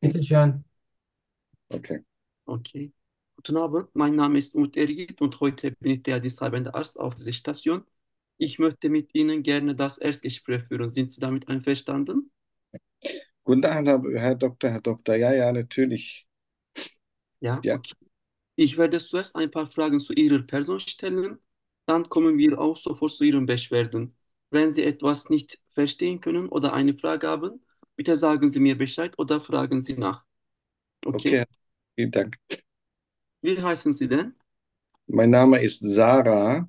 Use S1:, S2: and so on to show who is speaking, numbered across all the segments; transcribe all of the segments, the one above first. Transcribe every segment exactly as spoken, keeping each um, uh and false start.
S1: Bitteschön.
S2: Okay.
S3: Okay. Guten Abend, mein Name ist Umut Ergit und heute bin ich der diensthabende Arzt auf dieser Station. Ich möchte mit Ihnen gerne das Erstgespräch führen. Sind Sie damit einverstanden?
S2: Guten Abend, Herr Herr Doktor, Herr Doktor. Ja, ja, natürlich.
S3: Ja,
S2: Ja,
S3: okay. Ich werde zuerst ein paar Fragen zu Ihrer Person stellen, dann kommen wir auch sofort zu Ihren Beschwerden. Wenn Sie etwas nicht verstehen können oder eine Frage haben, bitte sagen Sie mir Bescheid oder fragen Sie nach. Okay?
S2: okay, vielen Dank.
S3: Wie heißen Sie denn?
S2: Mein Name ist Sarah.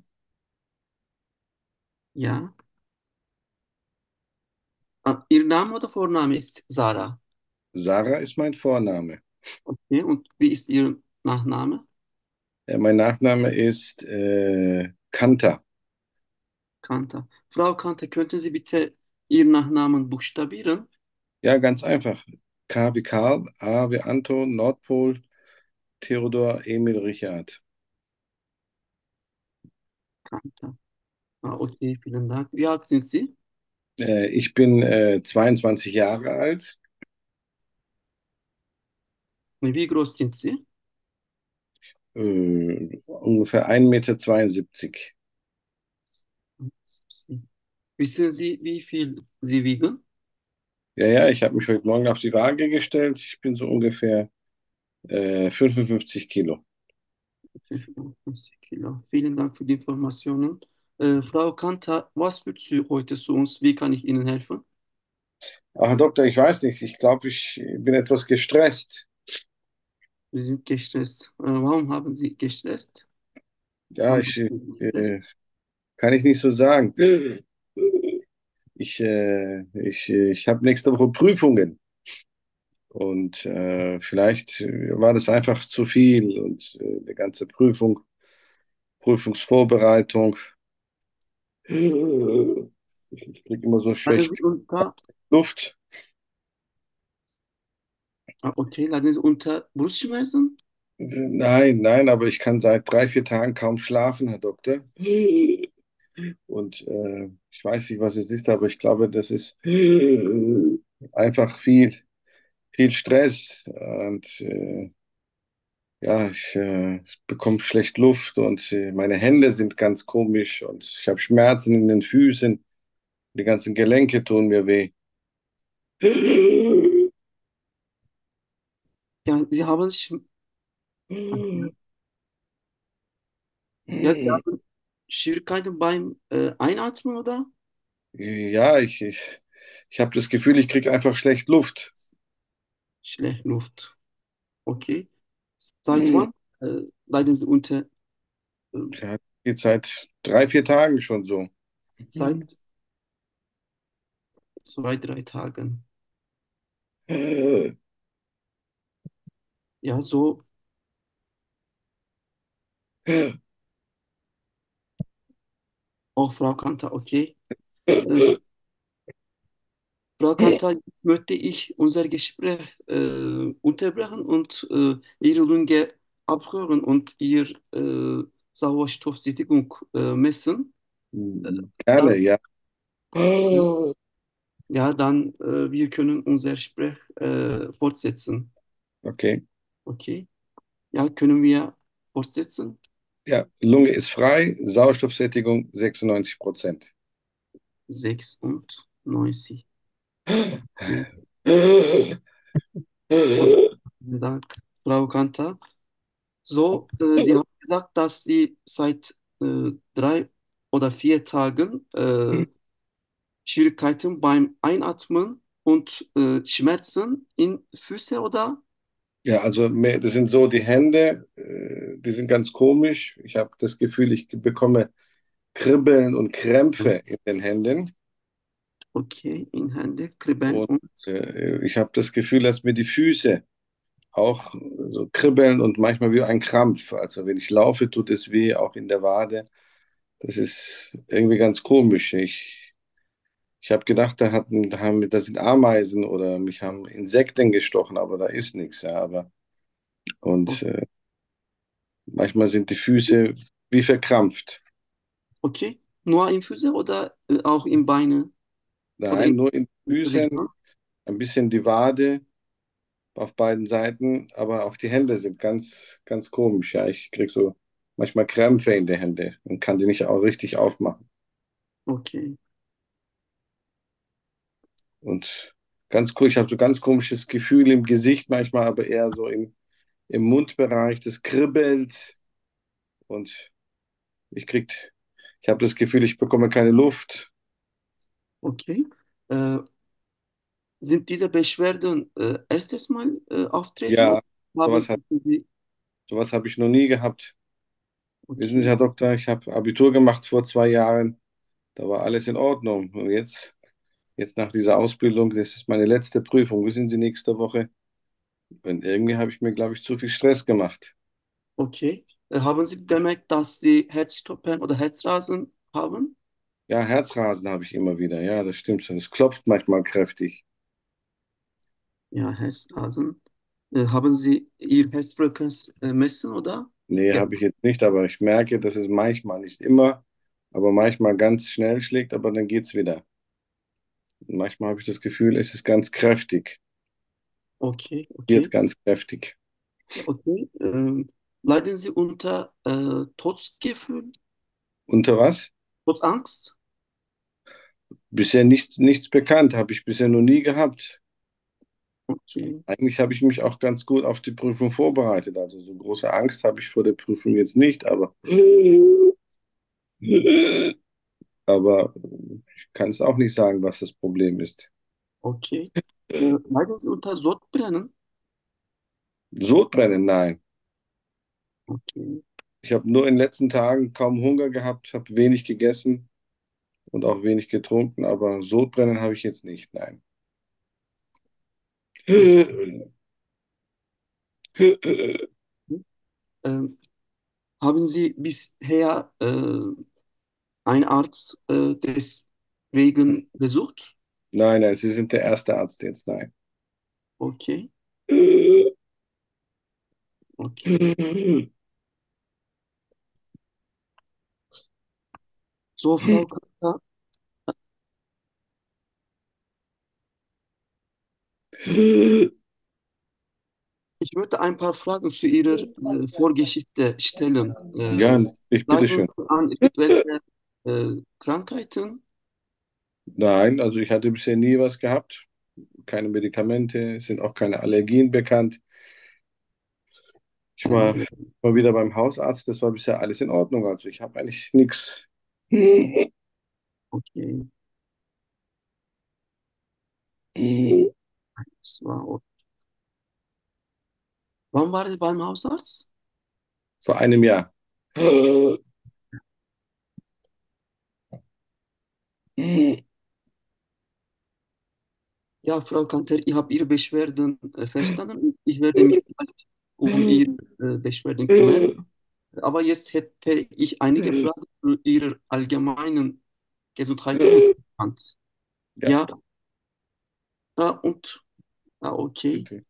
S3: Ja. Ah, Ihr Name oder Vorname ist Sarah.
S2: Sarah ist mein Vorname.
S3: Okay, und wie ist Ihr Nachname?
S2: Äh, Mein Nachname ist äh, Kanta.
S3: Kanta. Frau Kanta, könnten Sie bitte Ihren Nachnamen buchstabieren?
S2: Ja, ganz einfach. K wie Karl, A wie Anton, Nordpol, Theodor, Emil, Richard.
S3: Kanta. Ah, okay, vielen Dank. Wie alt sind Sie?
S2: Äh, ich bin äh, zweiundzwanzig Jahre alt,
S3: Und wie groß sind Sie?
S2: äh, ungefähr ein Meter zweiundsiebzig.
S3: Sie. Wissen Sie, wie viel Sie wiegen?
S2: Ja, ja, ich habe mich heute Morgen auf die Waage gestellt. Ich bin so ungefähr äh, fünfundfünfzig Kilo.
S3: fünfundfünfzig Kilo. Vielen Dank für die Informationen. Äh, Frau Kanta, was führt Sie heute zu uns? Wie kann ich Ihnen helfen?
S2: Ach, Herr Doktor, ich weiß nicht. Ich glaube, ich bin etwas gestresst.
S3: Sie sind gestresst. Äh, warum haben Sie gestresst?
S2: Ja,
S3: Warum
S2: ich
S3: sind Sie gestresst?
S2: äh, kann ich nicht so sagen. Ich, äh, ich, ich habe nächste Woche Prüfungen und äh, vielleicht war das einfach zu viel und äh, die ganze Prüfung, Prüfungsvorbereitung. Ich kriege immer so
S3: Leiden Sie
S2: schlecht
S3: unter,
S2: Luft.
S3: ah, okay, leiden Sie unter Brustschmerzen?
S2: Nein, nein, aber ich kann seit drei, vier Tagen kaum schlafen, Herr Doktor. Und äh, ich weiß nicht, was es ist, aber ich glaube, das ist einfach viel, viel Stress. Und äh, ja, ich, äh, ich bekomme schlecht Luft und äh, meine Hände sind ganz komisch und ich habe Schmerzen in den Füßen. Die ganzen Gelenke tun mir weh.
S3: Ja, Sie haben, Sch- ja, Sie haben Schwierigkeiten beim äh, Einatmen, oder?
S2: Ja, ich, ich, ich habe das Gefühl, ich kriege einfach schlecht Luft.
S3: Schlecht Luft. Okay. Seit wann äh, leiden Sie unter, äh,
S2: Ja, geht seit drei, vier Tagen schon so.
S3: seit zwei, drei Tagen? Ja, so, auch Frau Kanta, okay. Äh, Frau Kanta, jetzt möchte ich unser Gespräch äh, unterbrechen und äh, Ihre Lunge abhören und Ihr äh, Sauerstoffsättigung äh, messen.
S2: Gerne,
S3: Dann,
S2: ja.
S3: ja, dann äh, wir können unser Gespräch äh, fortsetzen.
S2: Okay.
S3: Okay. Ja, können wir fortsetzen?
S2: Ja, Lunge ist frei, Sauerstoffsättigung sechsundneunzig Prozent.
S3: sechsundneunzig. Vielen Dank, Frau Kanta. So, äh, Sie haben gesagt, dass Sie seit äh, drei oder vier Tagen äh, Schwierigkeiten beim Einatmen und äh, Schmerzen in Füße oder?
S2: Ja, also mehr- das sind so die Hände, äh, die sind ganz komisch. Ich habe das Gefühl, ich bekomme Kribbeln und Krämpfe in den Händen.
S3: Okay, in Hände, Kribbeln
S2: Und
S3: und
S2: äh, ich habe das Gefühl, dass mir die Füße auch so kribbeln und manchmal wie ein Krampf. Also wenn ich laufe, tut es weh, auch in der Wade. Das ist irgendwie ganz komisch. Ich, ich habe gedacht, da hatten, da haben, da sind Ameisen oder mich haben Insekten gestochen, aber da ist nichts. Ja, aber und äh, manchmal sind die Füße wie verkrampft.
S3: okay, nur in Füße oder äh, auch in Beine oder
S2: Nein,
S3: in
S2: nur in den Füßen,
S3: Region?
S2: ein bisschen die Wade auf beiden Seiten, aber auch die Hände sind ganz, ganz komisch. Ja, ich kriege so manchmal Krämpfe in die Hände und kann die nicht auch richtig aufmachen.
S3: Okay,
S2: Und ganz cool, ich habe so ganz komisches Gefühl im Gesicht manchmal, aber eher so im, im Mundbereich. Das kribbelt und ich krieg, ich habe das Gefühl, ich bekomme keine Luft.
S3: okay. Äh, Sind diese Beschwerden äh, erstes Mal äh, auftreten
S2: Ja,
S3: oder
S2: sowas,
S3: haben
S2: hab-
S3: Sie?
S2: sowas habe ich noch nie gehabt. Wissen Sie,
S3: Okay,
S2: Herr Doktor, ich habe Abitur gemacht vor zwei Jahren. Da war alles in Ordnung. Und jetzt, jetzt nach dieser Ausbildung, das ist meine letzte Prüfung. Wissen Sie, nächste Woche. Und irgendwie habe ich mir, glaube ich, zu viel Stress gemacht.
S3: okay. Äh, haben Sie bemerkt, dass Sie Herzstoppern oder Herzrasen haben?
S2: Ja, Herzrasen habe ich immer wieder. Ja, das stimmt schon. Es klopft manchmal kräftig.
S3: Ja, Herzrasen. Äh, haben Sie Ihr Herzfrequenz äh, messen oder?
S2: Nee,
S3: Ja,
S2: habe ich jetzt nicht, aber ich merke, dass es manchmal, nicht immer, aber manchmal ganz schnell schlägt, aber dann geht's wieder. Und manchmal habe ich das Gefühl, es ist ganz kräftig.
S3: okay,
S2: Wird
S3: okay.
S2: ganz kräftig.
S3: Okay. Ähm, leiden Sie unter äh, Todesgefühl,
S2: Unter was?
S3: Todesangst?
S2: Bisher nicht, nichts bekannt, habe ich bisher noch nie gehabt.
S3: Okay,
S2: Eigentlich habe ich mich auch ganz gut auf die Prüfung vorbereitet. Also so große Angst habe ich vor der Prüfung jetzt nicht, aber, aber ich kann es auch nicht sagen, was das Problem ist.
S3: okay. Äh, leiden Sie unter Sodbrennen?
S2: Sodbrennen, nein.
S3: Okay,
S2: Ich habe nur in den letzten Tagen kaum Hunger gehabt, habe wenig gegessen und auch wenig getrunken, aber Sodbrennen habe ich jetzt nicht, nein.
S3: okay. Ähm, haben Sie bisher äh, einen Arzt äh, deswegen besucht?
S2: Nein, nein, Sie sind der erste Arzt jetzt, nein.
S3: Okay, okay. So, Frau Kaka, ich möchte ein paar Fragen zu Ihrer äh, Vorgeschichte stellen. Äh,
S2: Ja, ich
S3: leiden
S2: bitteschön.
S3: Sie an irgendwelche äh, Krankheiten?
S2: Nein, also ich hatte bisher nie was gehabt. Keine Medikamente, es sind auch keine Allergien bekannt. Ich
S3: Keine
S2: war
S3: Ahnung.
S2: mal wieder beim Hausarzt, das war bisher alles in Ordnung. Also ich habe eigentlich nichts.
S3: Okay, das war. Wann war Sie beim Hausarzt?
S2: Vor einem Jahr.
S3: Ja, Frau Kanter, ich habe Ihre Beschwerden äh, verstanden. Ich werde mich bald um Ihre äh, Beschwerden kümmern. Aber jetzt hätte ich einige Fragen zu Ihrer allgemeinen Gesundheitszustand.
S2: Ja,
S3: Ja, ah, und ah, okay.
S2: bitte.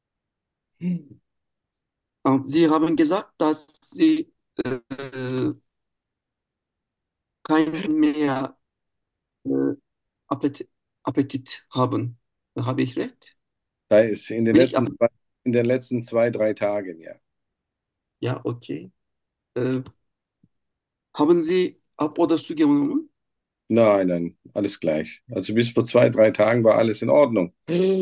S3: Ah, Sie haben gesagt, dass Sie äh, kein mehr äh, Appetit, Appetit haben. Habe ich recht?
S2: Da ist in den
S3: Wenig
S2: letzten
S3: Appetit.
S2: zwei, in den letzten zwei, drei Tagen, ja.
S3: Ja, okay. Äh, haben Sie Ab- oder zugenommen?
S2: Nein, nein, alles gleich. Also bis vor zwei, drei Tagen war alles in Ordnung.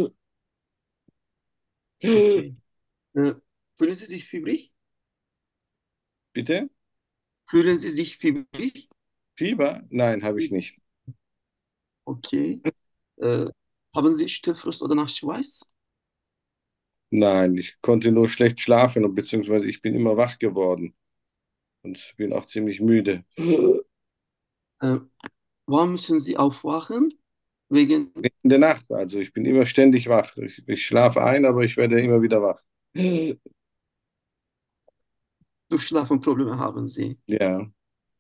S3: Okay. Äh, fühlen Sie sich fiebrig?
S2: Bitte?
S3: Fühlen Sie sich fiebrig?
S2: Fieber? Nein, habe ich nicht.
S3: Okay. Äh, haben Sie Stimmfrost oder Nachtschweiß?
S2: Nein, ich konnte nur schlecht schlafen, und beziehungsweise ich bin immer wach geworden und bin auch ziemlich müde.
S3: Äh, wann müssen Sie aufwachen? Wegen
S2: In der Nacht, also ich bin immer ständig wach. Ich, ich schlafe ein, aber ich werde immer wieder wach.
S3: Durchschlafenprobleme haben Sie.
S2: Ja.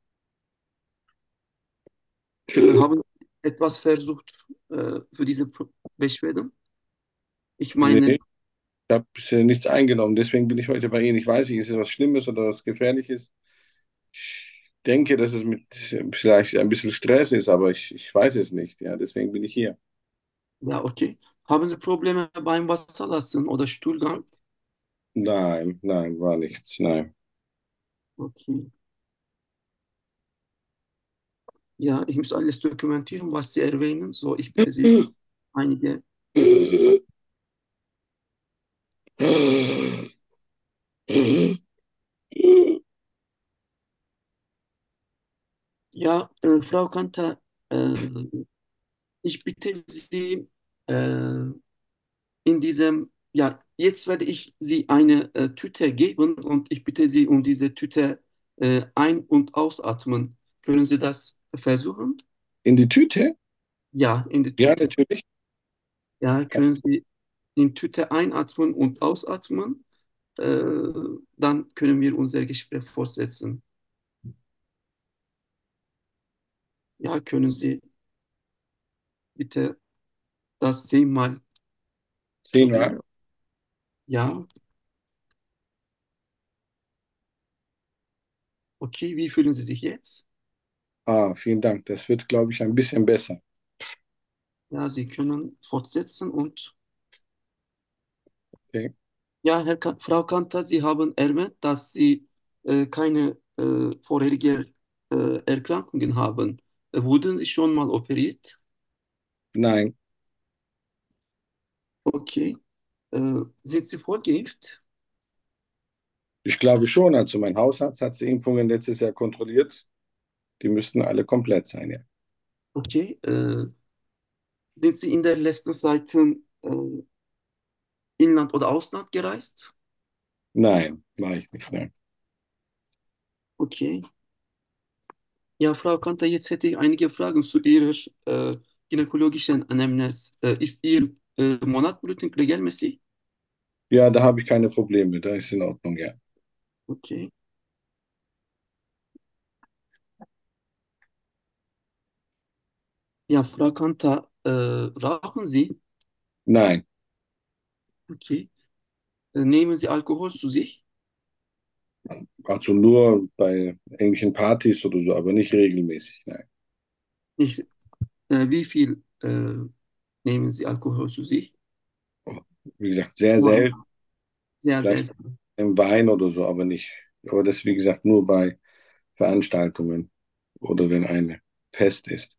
S3: Äh, haben Sie etwas versucht äh, für diese Pro Beschwerden? Ich
S2: Nee,
S3: meine,
S2: ich habe bisher nichts eingenommen, deswegen bin ich heute bei Ihnen. Ich weiß nicht, ist es was Schlimmes oder was Gefährliches? Ich denke, dass es mit vielleicht ein bisschen Stress ist, aber ich, ich weiß es nicht. Ja, deswegen bin ich hier.
S3: ja, okay. Haben Sie Probleme beim Wasserlassen oder Stuhlgang?
S2: Nein, nein, war nichts, nein.
S3: Okay. Ja, ich muss alles dokumentieren, was Sie erwähnen. So, ich bitte Sie, einige. Ja, äh, Frau Kanter, äh, ich bitte Sie, äh, in diesem, ja, jetzt werde ich Sie eine äh, Tüte geben und ich bitte Sie um diese Tüte äh, ein- und ausatmen. Können Sie das versuchen?
S2: In die Tüte?
S3: Ja, in die
S2: Ja,
S3: Tüte.
S2: natürlich.
S3: Ja, können Sie in Tüte einatmen und ausatmen? Äh, Dann können wir unser Gespräch fortsetzen. Ja, können Sie bitte das zehnmal
S2: Zehnmal.
S3: probieren? Ja, okay. Wie fühlen Sie sich jetzt?
S2: Ah, vielen Dank. Das wird, glaube ich, ein bisschen besser.
S3: Ja, Sie können fortsetzen und
S2: Okay.
S3: ja, Herr Ka Frau Kanter, Sie haben erwähnt, dass Sie äh, keine äh, vorherige äh, Erkrankungen haben. Äh, wurden Sie schon mal operiert?
S2: Nein,
S3: Okay. Äh, sind Sie vorgeimpft?
S2: ich glaube schon. Also mein Hausarzt hat die Impfungen letztes Jahr kontrolliert. Die müssten alle komplett sein, ja.
S3: Okay. Äh, sind Sie in der letzten Zeit äh, Inland oder Ausland gereist?
S2: Nein, mache ich nicht. Nein.
S3: Okay. Ja, Frau Kanter, jetzt hätte ich einige Fragen zu Ihrer äh, gynäkologischen Anamnese. Äh, ist Ihr äh, Monatbluten regelmäßig?
S2: Ja, da habe ich keine Probleme. Da ist in Ordnung, ja.
S3: Okay. Ja, Frau Kanter, äh, rauchen Sie?
S2: Nein,
S3: Okay. Äh, nehmen Sie Alkohol zu sich?
S2: also nur bei irgendwelchen Partys oder so, aber nicht regelmäßig. Nein.
S3: Nicht, äh, wie viel äh, nehmen Sie Alkohol zu sich?
S2: Wie gesagt, sehr
S3: Nur
S2: selten.
S3: am- sehr
S2: Vielleicht
S3: selten.
S2: im Wein oder so, aber nicht. Aber das, wie gesagt, nur bei Veranstaltungen oder wenn ein Fest ist.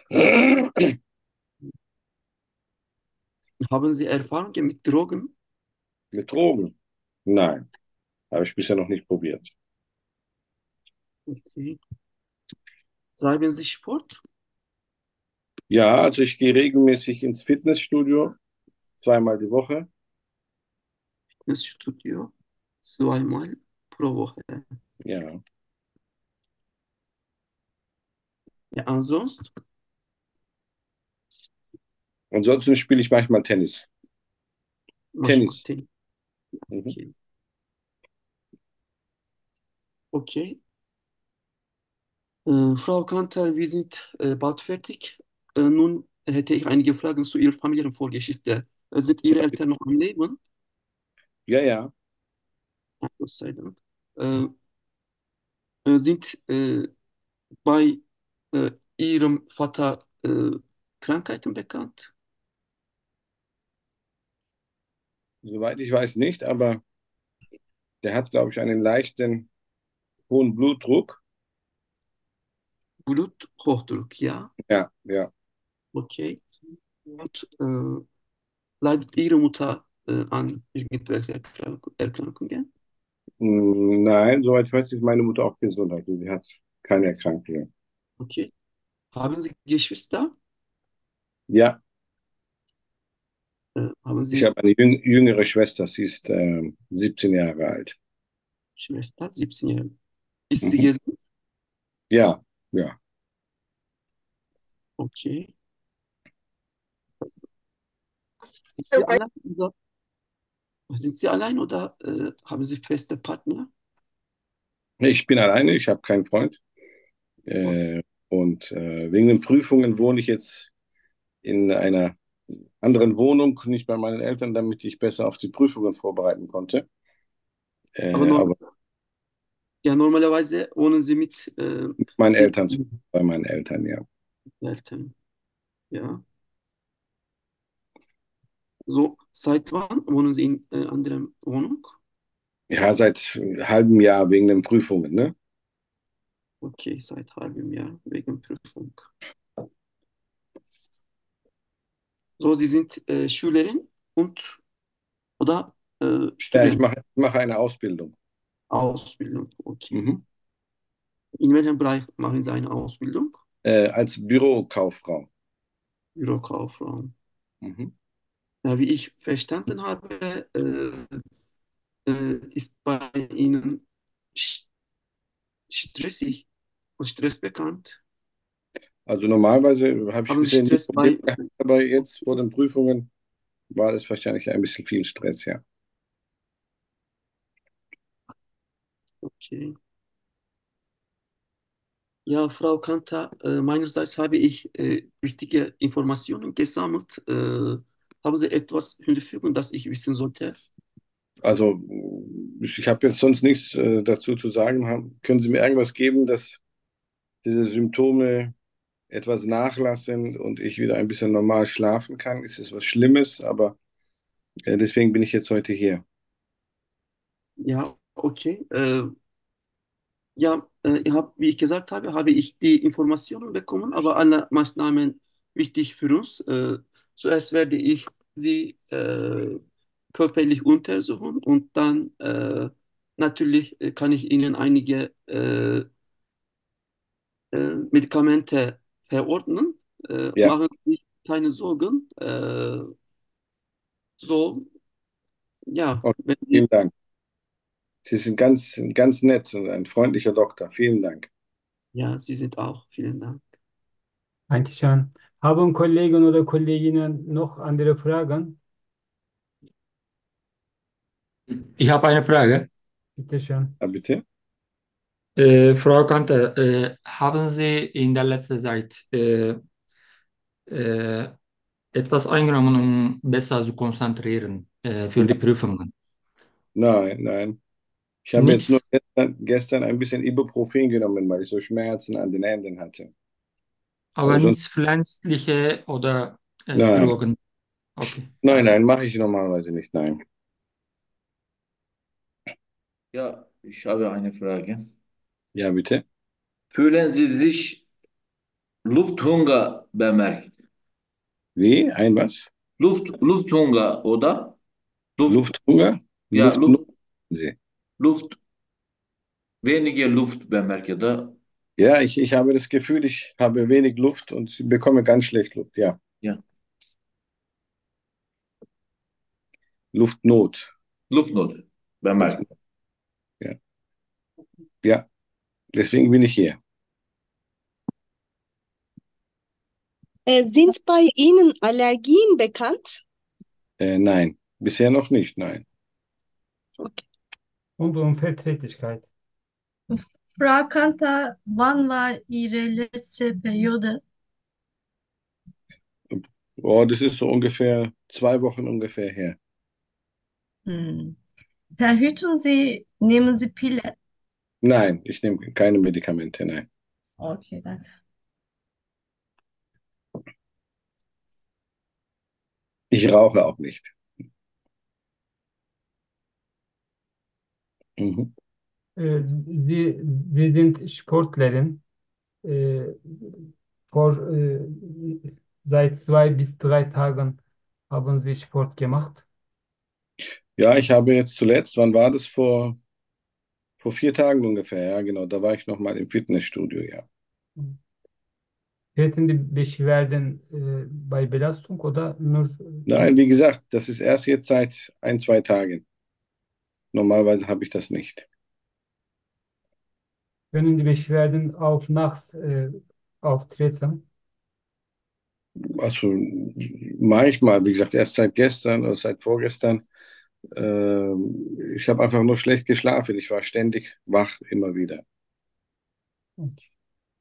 S3: Haben Sie Erfahrungen mit Drogen?
S2: Mit Drogen? Nein, habe ich bisher noch nicht probiert.
S3: Okay. Treiben Sie Sport?
S2: Ja, also ich gehe regelmäßig ins Fitnessstudio, zweimal die Woche.
S3: Ins Studio? Zweimal pro Woche.
S2: Ja.
S3: Ja, ansonsten?
S2: Ansonsten spiele ich manchmal Tennis.
S3: Manchmal
S2: Tennis.
S3: Tennis.
S2: Mhm.
S3: Okay. Okay. Äh, Frau Kanter, wir sind äh, bald fertig. Äh, nun hätte ich einige Fragen zu Ihrer Familienvorgeschichte. Äh, sind Ihre Eltern noch am Leben?
S2: Ja, ja.
S3: Ja, Gott sei Dank. Äh, äh, sind äh, bei äh, Ihrem Vater äh, Krankheiten bekannt?
S2: Soweit ich weiß nicht, aber der hat, glaube ich, einen leichten hohen Blutdruck.
S3: Bluthochdruck, ja.
S2: Ja, ja.
S3: Okay. Und äh, leidet Ihre Mutter äh, an irgendwelchen Erkrank Erkrankungen?
S2: Mm, nein, soweit ich weiß, ist meine Mutter auch gesund. Also sie hat keine Erkrankung.
S3: Okay. Haben Sie Geschwister?
S2: Ja,
S3: Äh, haben
S2: ich
S3: Sie
S2: habe eine jüng jüngere Schwester, sie ist ähm, siebzehn Jahre alt.
S3: Schwester, siebzehn Jahre? Ist sie
S2: Mhm.
S3: gesund?
S2: Ja, ja.
S3: Okay. Sind Sie allein oder, sind Sie allein oder äh, haben Sie feste Partner?
S2: Ich bin alleine, ich habe keinen Freund. Äh, und äh, wegen den Prüfungen wohne ich jetzt in einer anderen Wohnung, nicht bei meinen Eltern, damit ich besser auf die Prüfungen vorbereiten konnte.
S3: Aber
S2: Äh,
S3: norm
S2: aber
S3: ja, normalerweise wohnen Sie mit äh,
S2: mit meinen
S3: Ihren
S2: Eltern, bei meinen Eltern, ja.
S3: Eltern. Ja. So, seit wann wohnen Sie in äh, anderer Wohnung?
S2: Ja, seit einem halben Jahr wegen den Prüfungen, ne?
S3: Okay, seit halbem Jahr wegen Prüfung. So, Sie sind äh, Schülerin und oder äh,
S2: Ja, ich
S3: Student,
S2: mache ich mache eine Ausbildung.
S3: Ausbildung. Okay.
S2: Mhm.
S3: In welchem Bereich machen Sie eine Ausbildung?
S2: Äh, als Bürokauffrau.
S3: Bürokauffrau.
S2: Mhm.
S3: Ja, wie ich verstanden habe, äh, äh, ist bei Ihnen sch- stressig und Stress bekannt.
S2: Also normalerweise habe ich
S3: Haben Sie
S2: bisher nie
S3: Stress
S2: Probleme
S3: bei?
S2: gehabt, aber jetzt vor den Prüfungen war es wahrscheinlich ein bisschen viel Stress, ja.
S3: Okay. Ja, Frau Kanta, äh, meinerseits habe ich äh, wichtige Informationen gesammelt. Äh, haben Sie etwas hinzufügen, das ich wissen sollte?
S2: Also ich habe jetzt sonst nichts äh, dazu zu sagen. Haben, können Sie mir irgendwas geben, dass diese Symptome etwas nachlassen und ich wieder ein bisschen normal schlafen kann? Ist es was Schlimmes? Aber äh, deswegen bin ich jetzt heute hier.
S3: Ja, okay. Äh, ja, äh, ich hab, wie ich gesagt habe, habe ich die Informationen bekommen, aber alle Maßnahmen wichtig für uns. Äh, zuerst werde ich Sie äh, körperlich untersuchen und dann äh, natürlich äh, kann ich Ihnen einige äh, äh, Medikamente verordnen. Äh,
S2: Ja,
S3: machen Sie sich keine Sorgen. Äh, so, ja,
S2: okay,
S3: wenn
S2: vielen
S3: Sie,
S2: Dank. Sie sind ganz, ganz nett und ein freundlicher Doktor. Vielen Dank.
S3: ja, Sie sind auch. Vielen Dank.
S1: Dankeschön. Haben Kollegen oder Kolleginnen noch andere Fragen?
S4: Ich habe eine Frage.
S1: Bitte schön.
S2: Ah, bitte?
S4: Äh, Frau Kante, äh, haben Sie in der letzten Zeit äh, äh, etwas eingenommen, um besser zu konzentrieren äh, für die Prüfungen?
S2: Nein, nein. Ich habe jetzt nur
S4: Nichts,
S2: gestern, gestern ein bisschen Ibuprofen genommen, weil ich so Schmerzen an den Händen hatte.
S4: aber
S2: Aber sonst,
S4: nichts Pflanzliche oder äh,
S2: nein,
S4: Drogen. Okay,
S2: nein,
S4: danke.
S2: nein, mache ich normalerweise nicht, nein.
S5: Ja, ich habe eine Frage.
S2: Ja, bitte.
S5: Fühlen Sie sich Lufthunger bemerkt?
S2: Wie? Ein was?
S5: Luft, Lufthunger, oder? Luft,
S2: Lufthunger?
S5: ja,
S2: Luftnot?
S5: Luft,
S2: Sie.
S5: Luft, weniger Luft bemerkt, oder?
S2: Ja, ich, ich habe das Gefühl, ich habe wenig Luft und bekomme ganz schlecht Luft. Ja,
S5: Ja,
S2: Luftnot.
S5: Luftnot bemerkt.
S2: Luftnot. Ja, ja, deswegen bin ich hier.
S6: Äh, sind bei Ihnen Allergien bekannt?
S2: Äh, nein, bisher noch nicht, nein.
S6: Okay.
S1: Und Unverträglichkeit.
S7: Frau Kanta, wann war Ihre letzte Periode?
S2: Oh, das ist so ungefähr zwei Wochen ungefähr her.
S7: Hm. Verhüten Sie, nehmen Sie Pille?
S2: Nein, ich nehme keine Medikamente, nein.
S7: Okay, danke.
S2: Ich rauche auch nicht. Mhm.
S1: Äh, Sie, Sie sind Sportlerin. Äh, vor äh, seit zwei bis drei Tagen haben Sie Sport gemacht.
S2: Ja, ich habe jetzt zuletzt, wann war das? Vor, vor vier Tagen ungefähr, ja, genau. Da war ich noch mal im Fitnessstudio, ja.
S1: Treten die Beschwerden äh, bei Belastung oder nur
S2: Nein, wie gesagt, das ist erst jetzt seit ein, zwei Tagen. Normalerweise habe ich das nicht.
S1: können die Beschwerden auch nachts äh, auftreten?
S2: Also manchmal, wie gesagt, erst seit gestern oder seit vorgestern. Ähm, ich habe einfach nur schlecht geschlafen. Ich war ständig wach, immer wieder.
S1: Okay.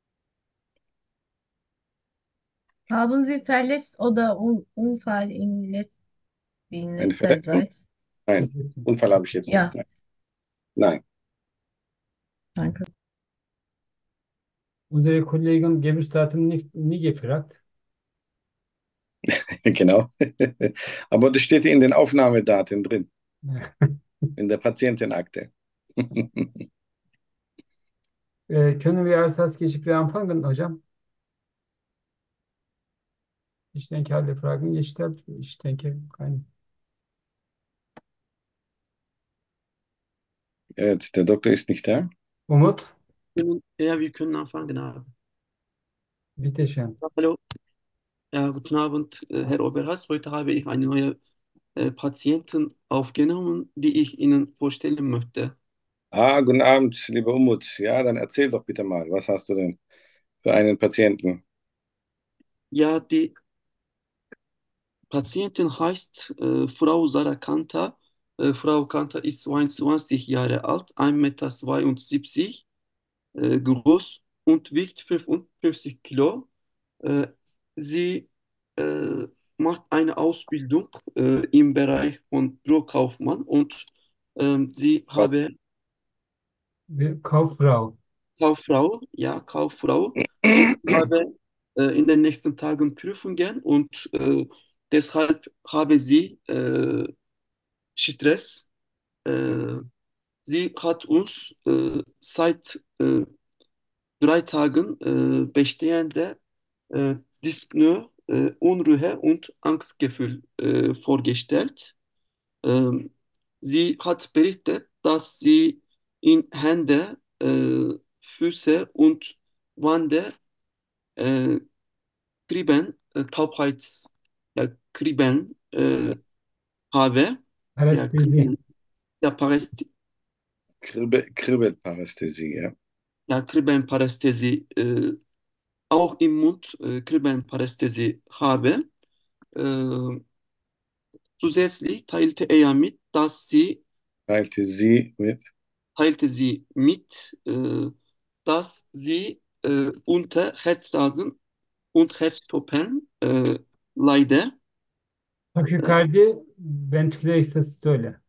S7: Haben Sie verletzt oder Un Unfall in, let in
S2: Eine
S7: letzter
S2: Verletzung?
S7: Zeit?
S2: Nein, Unfall habe ich jetzt nicht.
S7: Ja,
S2: Nein. Nein.
S7: danke.
S1: Unsere Kollegen Geburtsdatum nicht, nie gefragt.
S2: Genau. Aber das steht in den Aufnahmedaten drin, in der Patientenakte.
S1: Ee, können wir als das Gespräch anfangen, hocam? Ich denke, alle Fragen gestellt. Ich denke, kein
S2: Jetzt, der Doktor ist nicht da.
S1: Umut,
S3: Ja, wir können anfangen. Genau.
S1: bitte schön.
S3: Hallo, ja, guten Abend, äh, Herr Oberhaus. Heute habe ich eine neue äh, Patientin aufgenommen, die ich Ihnen vorstellen möchte.
S2: Ah, guten Abend, lieber Umut. Ja, dann erzähl doch bitte mal, was hast du denn für einen Patienten?
S3: Ja, die Patientin heißt äh, Frau Sarah Kanta. Äh, Frau Kanta ist zweiundzwanzig Jahre alt, ein Meter zweiundsiebzig äh, groß und wiegt fünfundfünfzig Kilo. Äh, sie äh, macht eine Ausbildung äh, im Bereich von Bürokaufmann und ähm, sie
S2: Was?
S3: habe
S1: Wir- Kauffrau.
S3: Kauffrau, ja, Kauffrau und ich habe äh, in den nächsten Tagen Prüfungen und äh, deshalb habe sie äh, Stress. Äh, sie hat uns äh, seit äh, drei Tagen äh, bestehende äh, Dyspnoe, äh, Unruhe und Angstgefühl äh, vorgestellt. Ähm, sie hat berichtet, dass sie in Hände, äh, Füße und Wände äh, Kriben, äh, Taubheits, ja, Kriben äh, habe. Ja,
S1: Parästhesi.
S3: Kriben, ja, Paräst,
S2: Kribbel, Kribbelparästhesie, ja.
S3: ja, Kribenparästhesie, äh, auch im Mund äh, Kribenparästhesie habe. Äh, zusätzlich teilte er mit, dass sie
S2: Teilte sie mit.
S3: teilte sie mit, äh, dass sie äh, unter Herzrasen und Herzstoppen äh, leide. Äh,
S1: Takikardi, ventriküler sistole.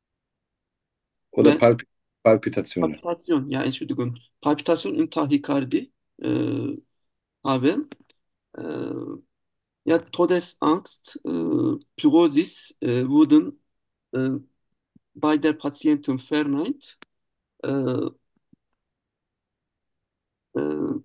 S2: Oder
S3: ben
S2: Palp Palpitationen.
S3: Palpitation, ja, Entschuldigung, Palpitation und Tachykardie äh, habe. Äh, ja, Todesangst, äh, Pyrosis äh, wurden äh, bei der Patientin verneint. Äh, äh,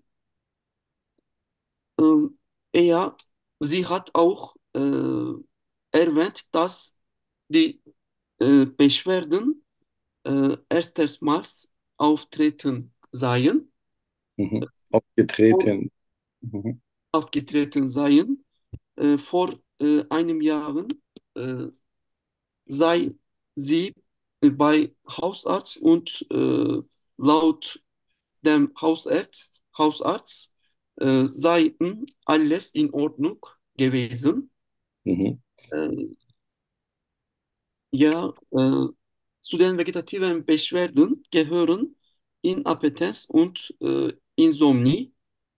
S3: ähm, er, sie hat auch äh, erwähnt, dass die äh, Beschwerden äh, erstmals auftreten seien,
S2: Mhm.
S3: vor,
S2: Aufgetreten. Mhm.
S3: aufgetreten seien. Äh, vor äh, einem Jahr äh, sei sie bei Hausarzt und äh, laut dem Hausarzt, Hausarzt äh, seien alles in Ordnung gewesen.
S2: Mhm.
S3: Äh, ja, äh, zu den vegetativen Beschwerden gehören Inappetenz und äh, Insomnie.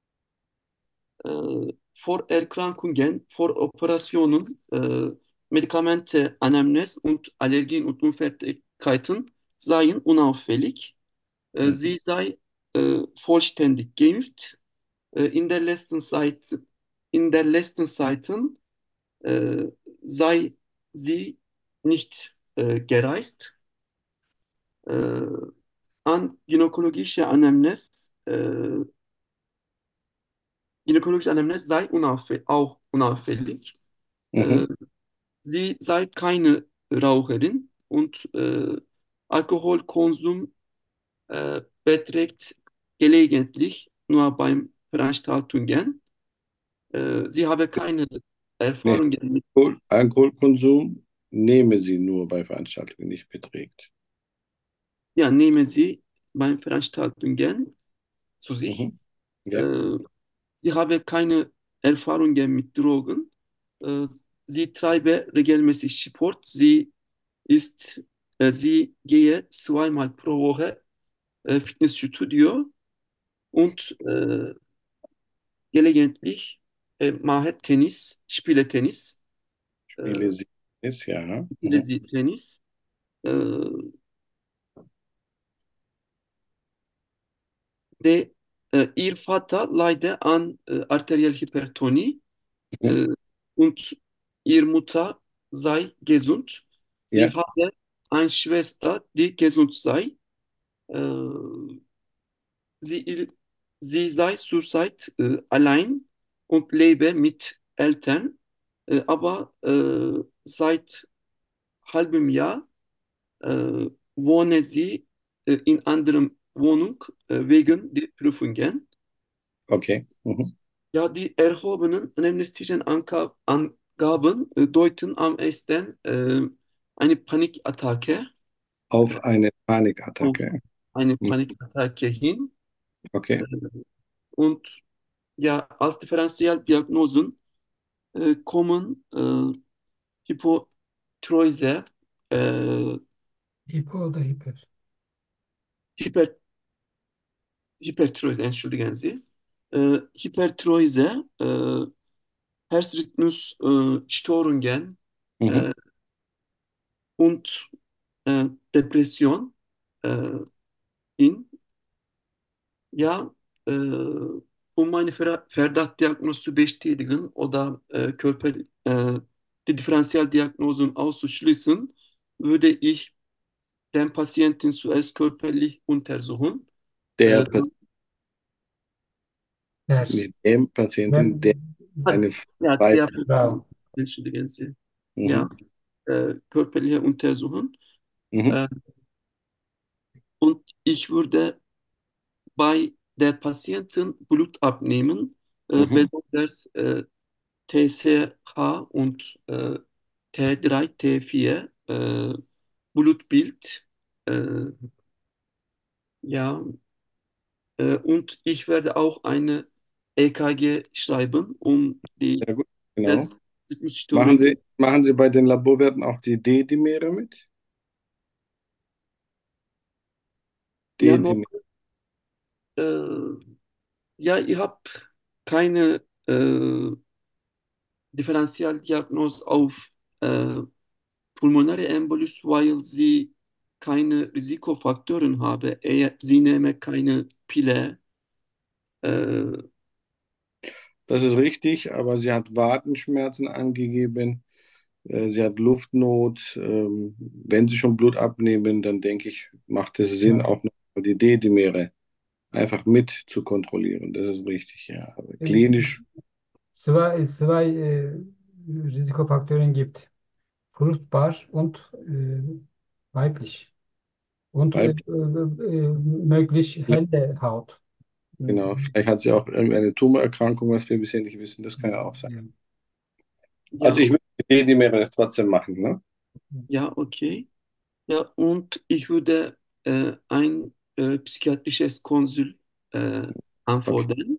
S3: Äh, Vorerkrankungen, Voroperationen, äh, Medikamente, Anamnese und Allergien und Unverträglichkeiten seien unauffällig. Äh,
S2: Mhm.
S3: sie sei äh, vollständig geimpft. Äh, in der letzten Zeit, in der letzten Zeiten äh, sei sie nicht äh, gereist. Äh, an gynäkologische Anamnese, äh, gynäkologische Anamnese sei unauffällig, auch unauffällig. Äh,
S2: Mhm.
S3: sie sei keine Raucherin und äh, Alkoholkonsum äh, beträgt gelegentlich nur beim Veranstaltungen. Äh, sie habe keine
S2: Nee,
S3: Erfahrungen mit,
S2: Alkohol, Alkoholkonsum nehme sie nur bei Veranstaltungen, nicht beträgt.
S3: ja, nehmen sie beim Veranstaltungen zu sich.
S2: Mhm. Ja.
S3: Äh, sie habe keine Erfahrungen mit Drogen. Äh, sie treibe regelmäßig Sport. Sie ist, äh, sie gehe zweimal pro Woche äh, Fitnessstudio und äh, gelegentlich äh, mache Tennis, spiele Tennis, äh,
S2: Spiele sie ist, ja.
S3: spiele
S2: Mhm.
S3: sie Tennis. Äh, de äh, ihr Vater leide an äh, arterielle Hypertonie.
S2: Mhm.
S3: Äh, und ihre Mutter sei gesund. Sie
S2: Ja,
S3: habe eine Schwester, die gesund sei. Äh, sie, sie sei zurzeit äh, allein und lebe mit Eltern, äh, aber äh, seit halbem Jahr äh, wohne sie äh, in anderem Wohnung äh, wegen der Prüfungen.
S2: okay. Mhm.
S3: Ja, die erhobenen realistischen Anka- Angaben äh, deuten am ehesten äh, eine Panikattacke
S2: Auf
S3: äh,
S2: eine
S3: auf
S2: Panikattacke.
S3: eine
S2: Mhm.
S3: Panikattacke hin. Äh,
S2: Okay.
S3: und ja, als Differentialdiagnosen äh, kommen äh, Hypothyreose, äh,
S1: Hypo oder Hyper?
S3: Hyper, Hyperthyreose, entschuldigen Sie, äh, Hyperthyreose, äh, Herzrhythmusstörungen
S2: Mhm.
S3: äh, und äh, Depression äh, in, ja, äh, um eine Ver Verdachtsdiagnose zu bestätigen oder äh, Körper, äh, die Differentialdiagnosen auszuschließen, würde ich den Patienten zuerst körperlich untersuchen.
S2: Der
S3: Äh,
S2: Patient,
S1: Der,
S2: nicht dem Patienten, der
S1: wenn,
S3: ah,
S2: eine
S3: ja,
S2: Weise.
S3: der Patient,
S1: Frau.
S3: entschuldigen Sie, ja,
S2: Mhm.
S3: äh, körperliche Untersuchung.
S2: Mhm.
S3: Äh, und ich würde bei der Patienten Blut abnehmen, äh,
S2: Mhm.
S3: besonders äh, T S H und äh, T drei, T vier, äh, Blutbild. Äh, ja, äh, und ich werde auch eine E K G schreiben, um die
S2: Sehr gut. Genau. Machen
S3: Herzrhythmusstörung.
S2: Sie, machen Sie bei den Laborwerten auch die D-Dimere mit?
S3: Ja, no,
S2: D-Dimere.
S3: äh, ja, ich habe keine äh, Differentialdiagnose auf äh, pulmonare Embolus, weil sie keine Risikofaktoren haben. Eher, sie nehmen keine Pille. Äh,
S2: Das ist richtig, aber sie hat Wadenschmerzen angegeben. Äh, Sie hat Luftnot. Ähm, Wenn Sie schon Blut abnehmen, dann denke ich, macht es Sinn,
S1: Ja.
S2: auch noch die D-Dimere einfach mit zu kontrollieren. Das ist richtig, ja. Aber
S1: Äh,
S2: klinisch
S1: Zwei, zwei äh, Risikofaktoren gibt. Fruchtbar und äh, weiblich. Und äh,
S2: weiblich,
S1: äh, äh, möglich helle Haut.
S2: genau.
S1: Mhm.
S2: Vielleicht hat sie auch irgendeine Tumorerkrankung, was wir bisher nicht wissen. Das kann ja auch sein.
S1: Ja.
S2: Also
S3: ja,
S2: ich würde die D-Dimere trotzdem machen, ne?
S3: ja, okay. Ja, und ich würde äh, ein äh, psychiatrisches Konsul äh,
S2: Okay.
S3: anfordern.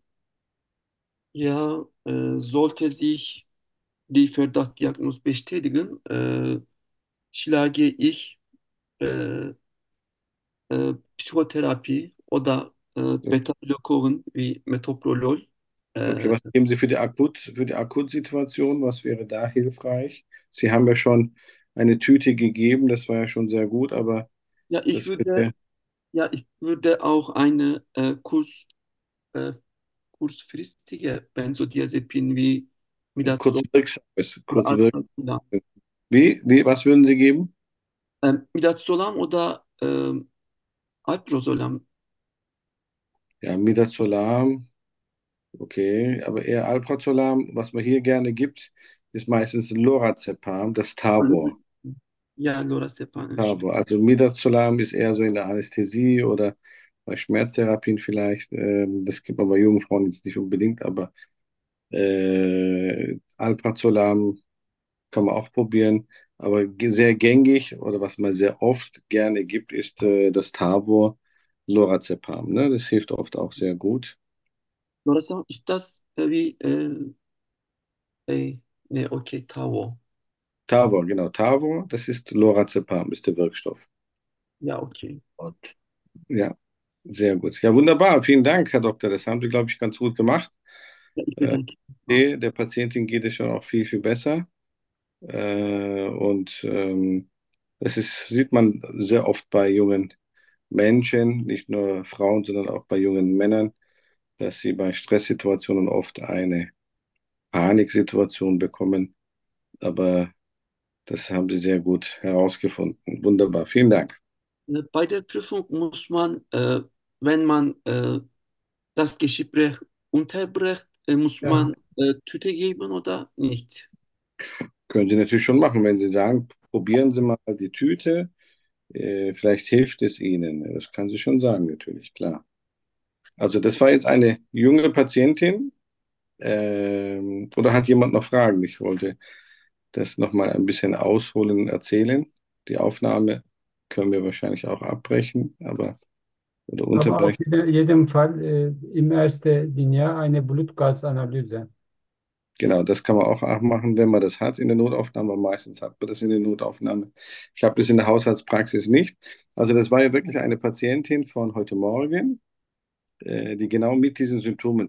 S3: Ja, äh, sollte sich die Verdachtdiagnose bestätigen, äh, schlage ich äh, äh, Psychotherapie oder äh, Beta-Blockern wie Metoprolol.
S2: Okay,
S3: Äh,
S2: was geben Sie für die Akut, für die Akutsituation? Was wäre da hilfreich? Sie haben ja schon eine Tüte gegeben, das war ja schon sehr gut, aber
S3: ja, ich
S2: das
S3: würde,
S2: bitte
S3: ja, ich würde auch eine äh, Kurs, äh, kurzfristige Benzodiazepin wie
S2: kurz
S3: Midazolam
S2: wirksam ist.
S3: oder
S2: Kurz wirksam.
S3: Alprazolam.
S2: Wie, wie, was würden Sie geben?
S3: Ähm, Midazolam oder ähm, Alprazolam.
S2: Ja, Midazolam, okay, aber eher Alprazolam. Was man hier gerne gibt, ist meistens Lorazepam, das Tavor.
S3: Ja, Lorazepam,
S2: Tavor.
S3: entschuldigung.
S2: Also Midazolam ist eher so in der Anästhesie oder bei Schmerztherapien vielleicht. Ähm, das gibt man bei jungen Frauen jetzt nicht unbedingt, aber Äh, Alprazolam kann man auch probieren, aber ge- sehr gängig oder was man sehr oft gerne gibt, ist äh, das Tavor Lorazepam. Ne? Das hilft oft auch sehr gut.
S3: Lorazepam ist das äh, wie, äh, äh, ne, okay, Tau.
S2: Tavor, genau, Tavor, das ist Lorazepam, ist der Wirkstoff.
S3: Ja, okay.
S2: Und ja, sehr gut. Ja, wunderbar. Vielen Dank, Herr Doktor. Das haben Sie, glaube ich, ganz gut gemacht.
S3: Ja, ich
S2: Äh,
S3: bedanke mich auch.
S2: der Patientin geht es schon auch viel, viel besser. Äh, und ähm, das ist, sieht man sehr oft bei jungen Menschen, nicht nur Frauen, sondern auch bei jungen Männern, dass sie bei Stresssituationen oft eine Paniksituation bekommen. Aber das haben Sie sehr gut herausgefunden. Wunderbar. Vielen Dank.
S3: Äh, Bei der Prüfung muss man, äh, wenn man äh, das Gespräch unterbricht, äh, muss
S1: Ja,
S3: man äh, Tüte geben oder nicht?
S2: Können Sie natürlich schon machen, wenn Sie sagen, probieren Sie mal die Tüte. Äh, vielleicht hilft es Ihnen. Das kann sie schon sagen, natürlich, klar. Also das war jetzt eine junge Patientin. Ähm, oder hat jemand noch Fragen? Ich wollte das nochmal ein bisschen ausholen und erzählen. Die Aufnahme können wir wahrscheinlich auch abbrechen, aber oder
S1: aber auf
S2: unterbrechen.
S1: jeden jeden Fall äh, im ersten Linie eine Blutgasanalyse.
S2: Genau, das kann man auch machen, wenn man das hat in der Notaufnahme. Meistens hat man das in der Notaufnahme. Ich habe das in der Haushaltspraxis nicht. Also das war ja wirklich eine Patientin von heute Morgen, äh, die genau mit diesen Symptomen,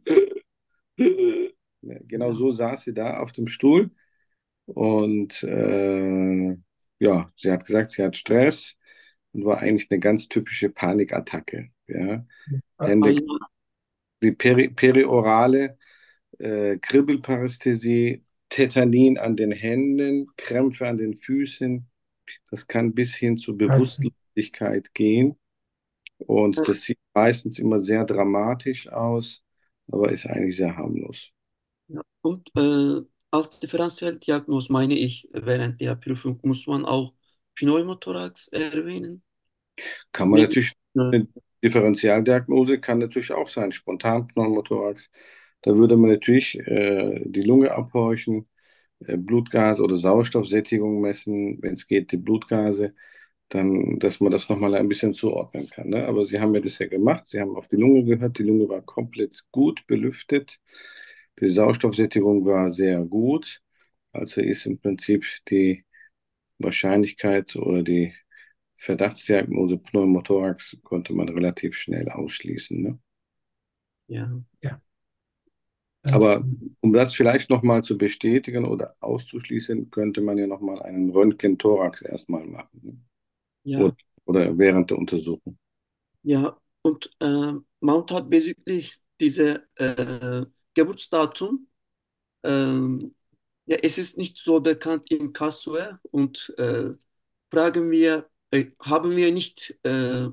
S2: genau
S3: Ja,
S2: so saß sie da auf dem Stuhl. Und äh, ja, sie hat gesagt, sie hat Stress und war eigentlich eine ganz typische Panikattacke. Ja.
S1: A-
S2: Hände,
S3: eine,
S2: die peri periorale äh, Kribbelparästhesie, Tetanin an den Händen, Krämpfe an den Füßen. Das kann bis hin zu
S1: Also,
S2: Bewusstlosigkeit gehen.
S3: äh,
S2: Und das sieht meistens immer sehr dramatisch aus, aber ist eigentlich sehr harmlos.
S3: ja. Und äh, als Differentialdiagnose meine ich, während der Prüfung muss man auch Pneumothorax erwähnen.
S2: Kann man
S3: Mit,
S2: natürlich,
S3: äh,
S2: eine Differentialdiagnose kann natürlich auch sein, Spontanpneumothorax. Da würde man natürlich äh, die Lunge abhorchen, äh, Blutgas oder Sauerstoffsättigung messen, wenn es geht, die Blutgase, dann, dass man das nochmal ein bisschen zuordnen kann. Ne? Aber Sie haben ja das ja gemacht, Sie haben auf die Lunge gehört, die Lunge war komplett gut belüftet, die Sauerstoffsättigung war sehr gut, also ist im Prinzip die Wahrscheinlichkeit oder die Verdachtsdiagnose Pneumothorax konnte man relativ schnell ausschließen. Ne?
S3: ja,
S1: ja, also,
S2: Aber um das vielleicht nochmal zu bestätigen oder auszuschließen, könnte man ja nochmal einen Röntgen-Thorax erstmal machen. Ne? Oder,
S3: ja,
S2: oder während der Untersuchung.
S3: ja. Und äh, Mount hat bezüglich dieser äh, Geburtsdatum, ähm, ja, es ist nicht so bekannt in Karlsruhe und äh, fragen wir, äh, haben wir nicht äh,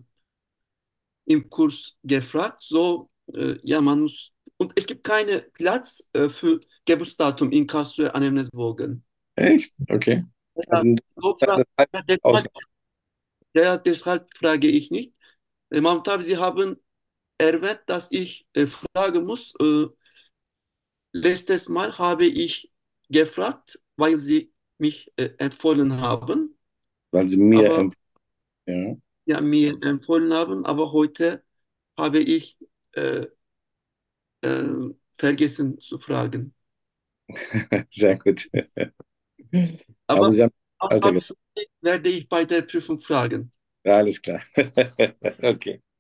S3: im Kurs gefragt, so, äh, ja, man muss, und es gibt keinen Platz äh, für Geburtsdatum in Karlsruhe Anamnesebogen.
S2: Echt? Okay.
S3: Ja,
S2: Also
S3: so
S2: das
S3: fra
S2: heißt
S3: ja, deshalb,
S2: Ausnahme.
S3: ja, deshalb frage ich nicht. Äh, Mahmut abi, Sie haben erwähnt, dass ich äh, fragen muss. Äh, letztes Mal habe ich gefragt, weil Sie mich äh, empfohlen haben,
S2: Weil sie mir
S3: aber
S2: empfehlen. Ja.
S3: ja, mir empfohlen haben, aber heute habe ich äh, äh, vergessen zu fragen.
S2: Sehr gut. Aber
S3: Aber
S2: Sie haben
S3: Mahmut
S2: Alter
S3: abi,
S2: gesagt.
S3: werde ich bei der Prüfung fragen.
S2: Alles klar. Okay.